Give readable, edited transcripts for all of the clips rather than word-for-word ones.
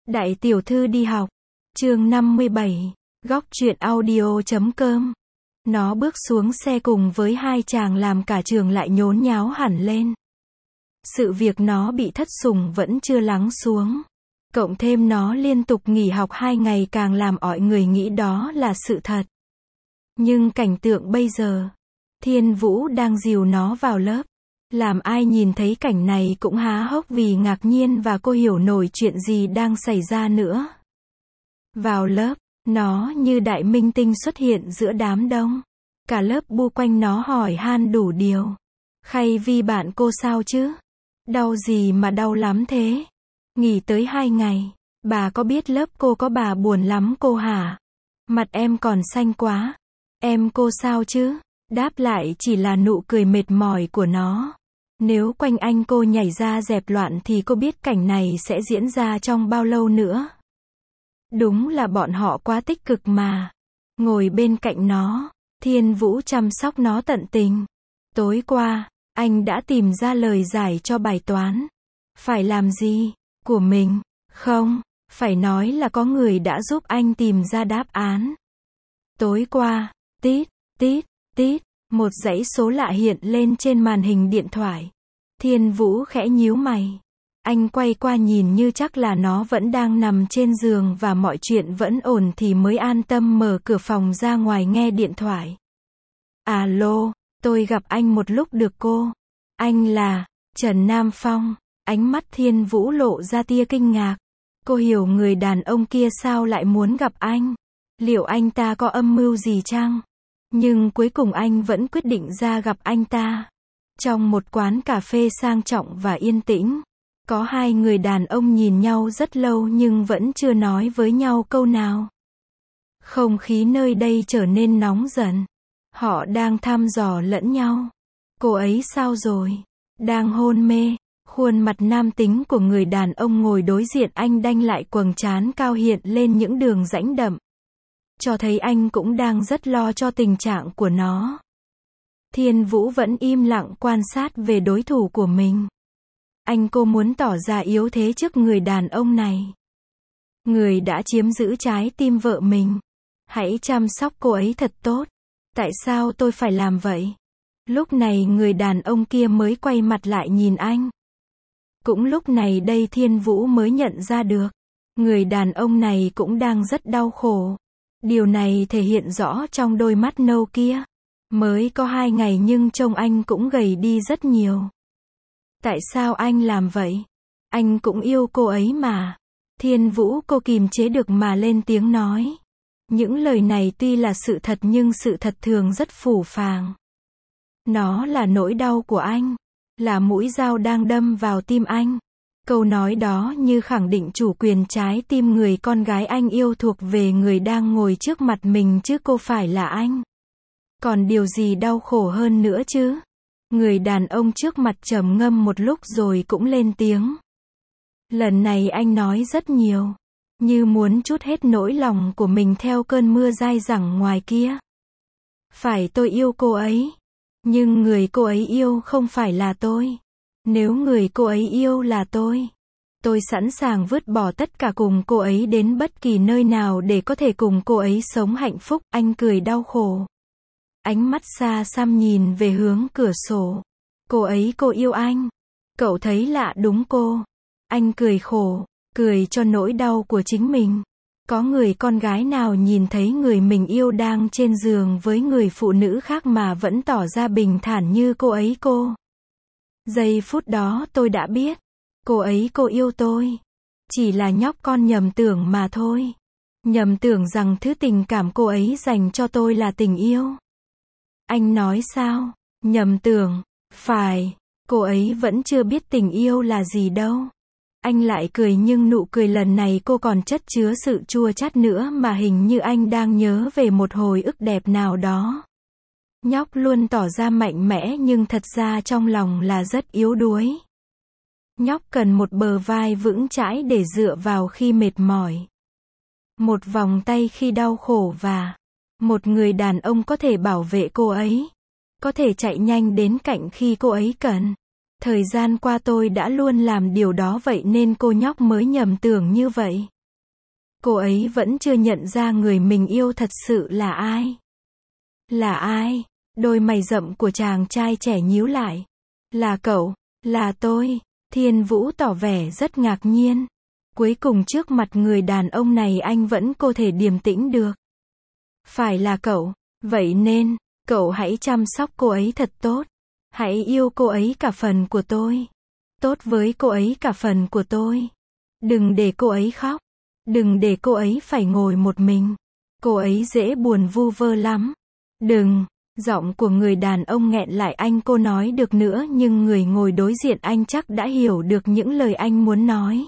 Đại tiểu thư đi học. Chương 57. Góc truyện audio.com. Nó bước xuống xe cùng với hai chàng làm cả trường lại nhốn nháo hẳn lên. Sự việc nó bị thất sủng vẫn chưa lắng xuống. Cộng thêm nó liên tục nghỉ học 2 ngày càng làm mọi người nghĩ đó là sự thật. Nhưng cảnh tượng bây giờ, Thiên Vũ đang dìu nó vào lớp. Làm ai nhìn thấy cảnh này cũng há hốc vì ngạc nhiên và cô hiểu nổi chuyện gì đang xảy ra nữa. Vào lớp, nó như đại minh tinh xuất hiện giữa đám đông. Cả lớp bu quanh nó hỏi han đủ điều. Khay Vi bạn cô sao chứ? Đau gì mà đau lắm thế? Nghỉ tới 2 ngày. Bà có biết lớp cô có bà buồn lắm cô hả? Mặt em còn xanh quá. Em cô sao chứ? Đáp lại chỉ là nụ cười mệt mỏi của nó. Nếu quanh anh cô nhảy ra dẹp loạn thì cô biết cảnh này sẽ diễn ra trong bao lâu nữa. Đúng là bọn họ quá tích cực mà. Ngồi bên cạnh nó, Thiên Vũ chăm sóc nó tận tình. Tối qua, anh đã tìm ra lời giải cho bài toán. Phải làm gì? Của mình. Không, phải nói là có người đã giúp anh tìm ra đáp án. Tối qua, tít, tít, tít, một dãy số lạ hiện lên trên màn hình điện thoại. Thiên Vũ khẽ nhíu mày. Anh quay qua nhìn như chắc là nó vẫn đang nằm trên giường và mọi chuyện vẫn ổn thì mới an tâm mở cửa phòng ra ngoài nghe điện thoại. Alo, tôi gặp anh một lúc được cô? Anh là Trần Nam Phong. Ánh mắt Thiên Vũ lộ ra tia kinh ngạc. Cô hiểu người đàn ông kia sao lại muốn gặp anh. Liệu anh ta có âm mưu gì chăng? Nhưng cuối cùng anh vẫn quyết định ra gặp anh ta. Trong một quán cà phê sang trọng và yên tĩnh, có hai người đàn ông nhìn nhau rất lâu nhưng vẫn chưa nói với nhau câu nào. Không khí nơi đây trở nên nóng dần. Họ đang thăm dò lẫn nhau. Cô ấy sao rồi? Đang hôn mê. Khuôn mặt nam tính của người đàn ông ngồi đối diện anh đanh lại quầng trán cao hiện lên những đường rãnh đậm. Cho thấy anh cũng đang rất lo cho tình trạng của nó. Thiên Vũ vẫn im lặng quan sát về đối thủ của mình. Cô muốn tỏ ra yếu thế trước người đàn ông này. Người đã chiếm giữ trái tim vợ mình. Hãy chăm sóc cô ấy thật tốt. Tại sao tôi phải làm vậy? Lúc này người đàn ông kia mới quay mặt lại nhìn anh. Cũng lúc này đây Thiên Vũ mới nhận ra được. Người đàn ông này cũng đang rất đau khổ. Điều này thể hiện rõ trong đôi mắt nâu kia. Mới có 2 ngày nhưng trông anh cũng gầy đi rất nhiều. Tại sao anh làm vậy? Anh cũng yêu cô ấy mà. Thiên Vũ cô kìm chế được mà lên tiếng nói. Những lời này tuy là sự thật nhưng sự thật thường rất phũ phàng. Nó là nỗi đau của anh. Là mũi dao đang đâm vào tim anh. Câu nói đó như khẳng định chủ quyền trái tim người con gái anh yêu thuộc về người đang ngồi trước mặt mình chứ cô phải là anh. Còn điều gì đau khổ hơn nữa chứ? Người đàn ông trước mặt trầm ngâm một lúc rồi cũng lên tiếng. Lần này anh nói rất nhiều. Như muốn trút hết nỗi lòng của mình theo cơn mưa dai dẳng ngoài kia. Phải tôi yêu cô ấy. Nhưng người cô ấy yêu không phải là tôi. Nếu người cô ấy yêu là tôi sẵn sàng vứt bỏ tất cả cùng cô ấy đến bất kỳ nơi nào để có thể cùng cô ấy sống hạnh phúc. Anh cười đau khổ. Ánh mắt xa xăm nhìn về hướng cửa sổ. Cô yêu anh. Cậu thấy lạ đúng cô? Anh cười khổ, cười cho nỗi đau của chính mình. Có người con gái nào nhìn thấy người mình yêu đang trên giường với người phụ nữ khác mà vẫn tỏ ra bình thản như cô ấy cô? Giây phút đó tôi đã biết. Cô yêu tôi. Chỉ là nhóc con nhầm tưởng mà thôi. Nhầm tưởng rằng thứ tình cảm cô ấy dành cho tôi là tình yêu. Anh nói sao? Nhầm tưởng. Phải, cô ấy vẫn chưa biết tình yêu là gì đâu. Anh lại cười nhưng nụ cười lần này cô còn chất chứa sự chua chát nữa mà hình như anh đang nhớ về một hồi ức đẹp nào đó. Nhóc luôn tỏ ra mạnh mẽ nhưng thật ra trong lòng là rất yếu đuối. Nhóc cần một bờ vai vững chãi để dựa vào khi mệt mỏi. Một vòng tay khi đau khổ và một người đàn ông có thể bảo vệ cô ấy. Có thể chạy nhanh đến cạnh khi cô ấy cần. Thời gian qua tôi đã luôn làm điều đó vậy nên cô nhóc mới nhầm tưởng như vậy. Cô ấy vẫn chưa nhận ra người mình yêu thật sự là ai. Là ai? Đôi mày rậm của chàng trai trẻ nhíu lại. Là cậu, là tôi. Thiên Vũ tỏ vẻ rất ngạc nhiên. Cuối cùng trước mặt người đàn ông này anh vẫn có thể điềm tĩnh được. Phải là cậu, vậy nên, cậu hãy chăm sóc cô ấy thật tốt. Hãy yêu cô ấy cả phần của tôi. Tốt với cô ấy cả phần của tôi. Đừng để cô ấy khóc. Đừng để cô ấy phải ngồi một mình. Cô ấy dễ buồn vu vơ lắm. Đừng. Giọng của người đàn ông nghẹn lại, anh cô nói được nữa nhưng người ngồi đối diện anh chắc đã hiểu được những lời anh muốn nói.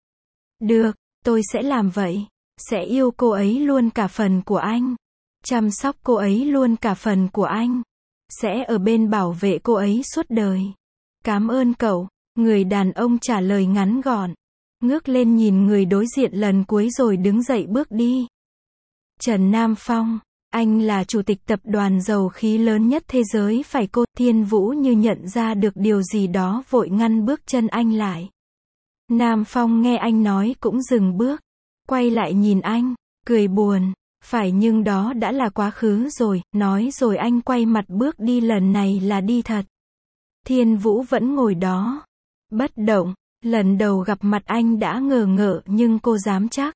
Được, tôi sẽ làm vậy. Sẽ yêu cô ấy luôn cả phần của anh. Chăm sóc cô ấy luôn cả phần của anh. Sẽ ở bên bảo vệ cô ấy suốt đời. Cảm ơn cậu. Người đàn ông trả lời ngắn gọn. Ngước lên nhìn người đối diện lần cuối rồi đứng dậy bước đi. Trần Nam Phong. Anh là chủ tịch tập đoàn dầu khí lớn nhất thế giới phải cô. Thiên Vũ như nhận ra được điều gì đó vội ngăn bước chân anh lại. Nam Phong nghe anh nói cũng dừng bước. Quay lại nhìn anh, cười buồn. Phải nhưng đó đã là quá khứ rồi, nói rồi anh quay mặt bước đi, lần này là đi thật. Thiên Vũ vẫn ngồi đó. Bất động, lần đầu gặp mặt anh đã ngờ ngợ nhưng cô dám chắc.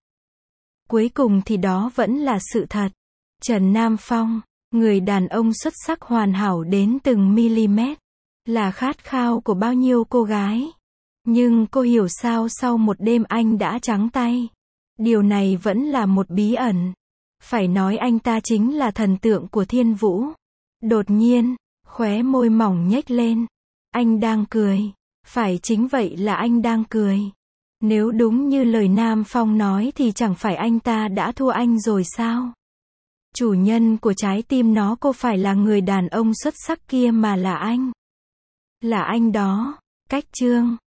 Cuối cùng thì đó vẫn là sự thật. Trần Nam Phong, người đàn ông xuất sắc hoàn hảo đến từng mm, là khát khao của bao nhiêu cô gái. Nhưng cô hiểu sao sau một đêm anh đã trắng tay. Điều này vẫn là một bí ẩn. Phải nói anh ta chính là thần tượng của Thiên Vũ. Đột nhiên, khóe môi mỏng nhếch lên. Anh đang cười. Phải chính vậy là anh đang cười. Nếu đúng như lời Nam Phong nói thì chẳng phải anh ta đã thua anh rồi sao? Chủ nhân của trái tim nó cô phải là người đàn ông xuất sắc kia mà là anh. Là anh đó. Cách chương